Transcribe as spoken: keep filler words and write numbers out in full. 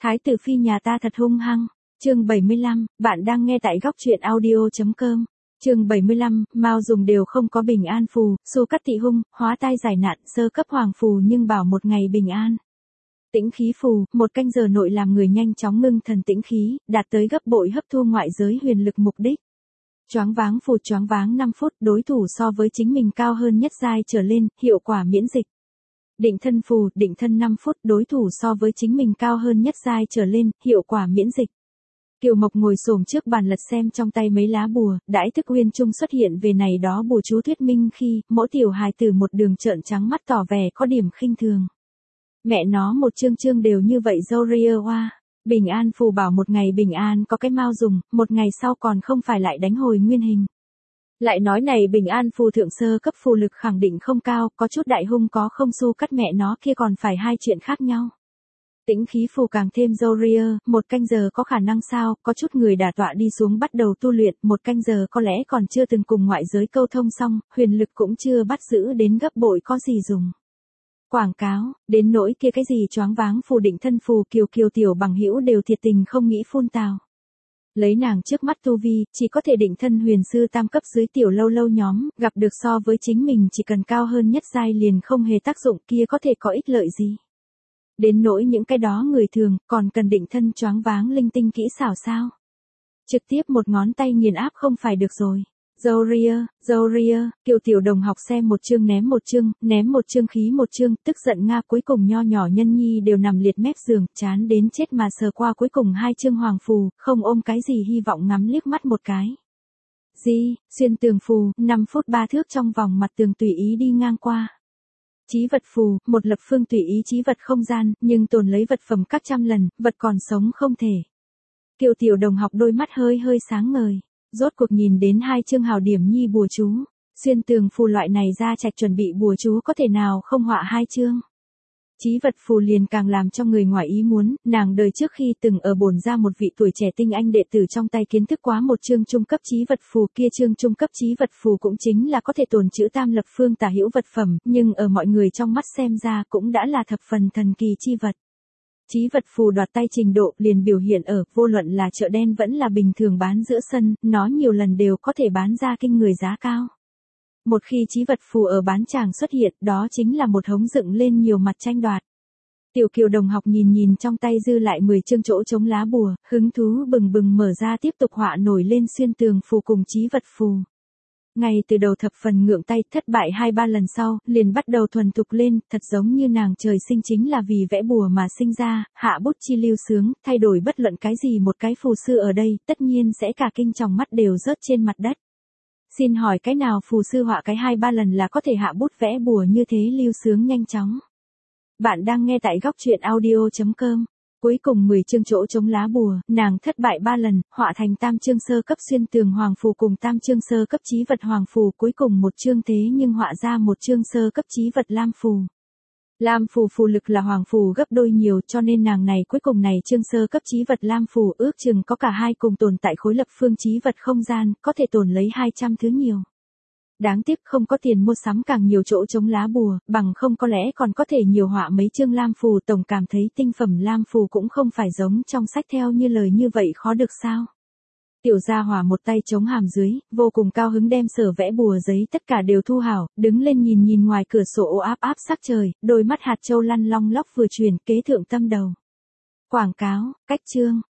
Thái tử phi nhà ta thật hung hăng. Chương bảy mươi lăm, bạn đang nghe tại góc truyện audio chấm com. Chương bảy mươi lăm, Mao dùng đều không có bình an phù, Xu Cắt Tị Hung, hóa tai giải nạn, sơ cấp hoàng phù nhưng bảo một ngày bình an. Tĩnh khí phù, một canh giờ nội làm người nhanh chóng ngưng thần tĩnh khí, đạt tới gấp bội hấp thu ngoại giới huyền lực mục đích. Choáng váng phù choáng váng năm phút, đối thủ so với chính mình cao hơn nhất giai trở lên, hiệu quả miễn dịch. Định thân phù, định thân năm phút, đối thủ so với chính mình cao hơn nhất giai trở lên, hiệu quả miễn dịch. Kiều Mộc ngồi xổm trước bàn lật xem trong tay mấy lá bùa, đãi thức uyên trung xuất hiện về này đó bùa chú thuyết minh khi, mỗi tiểu hài tử một đường trợn trắng mắt tỏ vẻ có điểm khinh thường. Mẹ nó một chương chương đều như vậy Zoria hoa. Bình an phù bảo một ngày bình an có cái Mao dùng, một ngày sau còn không phải lại đánh hồi nguyên hình. Lại nói này bình an phù thượng sơ cấp phù lực khẳng định không cao, có chút đại hung có không Xu Cắt mẹ nó kia còn phải hai chuyện khác nhau. Tĩnh khí phù càng thêm Zoria, một canh giờ có khả năng sao, có chút người đả tọa đi xuống bắt đầu tu luyện, một canh giờ có lẽ còn chưa từng cùng ngoại giới câu thông xong, huyền lực cũng chưa bắt giữ đến gấp bội có gì dùng. Quảng cáo, đến nỗi kia cái gì choáng váng phù định thân phù kiều kiều tiểu bằng hữu đều thiệt tình không nghĩ phun tào. Lấy nàng trước mắt tu vi, chỉ có thể định thân huyền sư tam cấp dưới tiểu lâu lâu nhóm, gặp được so với chính mình chỉ cần cao hơn nhất giai liền không hề tác dụng kia có thể có ích lợi gì. Đến nỗi những cái đó người thường, còn cần định thân choáng váng linh tinh kỹ xảo sao. Trực tiếp một ngón tay nghiền áp không phải được rồi. Zoria, Zoria, kiều tiểu đồng học xem một chương ném một chương, ném một chương khí một chương, tức giận Nga cuối cùng nho nhỏ nhân nhi đều nằm liệt mép giường, chán đến chết mà sờ qua cuối cùng hai chương hoàng phù, không ôm cái gì hy vọng ngắm liếc mắt một cái. Gì, xuyên tường phù, năm phút ba thước trong vòng mặt tường tùy ý đi ngang qua. Chí vật phù, một lập phương tùy ý chí vật không gian, nhưng tồn lấy vật phẩm các trăm lần, vật còn sống không thể. Kiều tiểu đồng học đôi mắt hơi hơi sáng ngời. Rốt cuộc nhìn đến hai chương hào điểm nhi bùa chú, xuyên tường phù loại này ra trạch chuẩn bị bùa chú có thể nào không họa hai chương. Chí vật phù liền càng làm cho người ngoài ý muốn, nàng đời trước khi từng ở bổn ra một vị tuổi trẻ tinh anh đệ tử trong tay kiến thức quá một chương trung cấp chí vật phù kia chương trung cấp chí vật phù cũng chính là có thể tồn chữ tam lập phương tả hữu vật phẩm, nhưng ở mọi người trong mắt xem ra cũng đã là thập phần thần kỳ chi vật. Chí vật phù đoạt tay trình độ liền biểu hiện ở vô luận là chợ đen vẫn là bình thường bán giữa sân, nó nhiều lần đều có thể bán ra kinh người giá cao. Một khi chí vật phù ở bán tràng xuất hiện, đó chính là một hống dựng lên nhiều mặt tranh đoạt. Tiểu Kiều đồng học nhìn nhìn trong tay dư lại mười chương chỗ chống lá bùa, hứng thú bừng bừng mở ra tiếp tục họa nổi lên xuyên tường phù cùng chí vật phù. Ngay từ đầu thập phần ngượng tay, thất bại hai ba lần sau, liền bắt đầu thuần thục lên, thật giống như nàng trời sinh chính là vì vẽ bùa mà sinh ra, hạ bút chi lưu sướng, thay đổi bất luận cái gì một cái phù sư ở đây, tất nhiên sẽ cả kinh tròng mắt đều rớt trên mặt đất. Xin hỏi cái nào phù sư họa cái hai ba lần là có thể hạ bút vẽ bùa như thế lưu sướng nhanh chóng. Bạn đang nghe tại góc truyện audio chấm com. Cuối cùng mười chương chỗ chống lá bùa, nàng thất bại ba lần, họa thành tam chương sơ cấp xuyên tường hoàng phù cùng tam chương sơ cấp chí vật hoàng phù, cuối cùng một chương thế nhưng họa ra một chương sơ cấp chí vật lam phù. Lam phù phù lực là hoàng phù gấp đôi nhiều, cho nên nàng này cuối cùng này chương sơ cấp chí vật lam phù ước chừng có cả hai cùng tồn tại khối lập phương chí vật không gian, có thể tồn lấy hai trăm thứ nhiều. Đáng tiếc không có tiền mua sắm càng nhiều chỗ chống lá bùa, bằng không có lẽ còn có thể nhiều họa mấy chương lam phù. Tổng cảm thấy tinh phẩm lam phù cũng không phải giống trong sách theo như lời như vậy khó được sao. Tiểu gia hỏa một tay chống hàm dưới, vô cùng cao hứng đem sở vẽ bùa giấy tất cả đều thu hảo, đứng lên nhìn nhìn ngoài cửa sổ ô áp áp sắc trời, đôi mắt hạt châu lăn long lóc vừa truyền kế thượng tâm đầu. Quảng cáo, cách chương,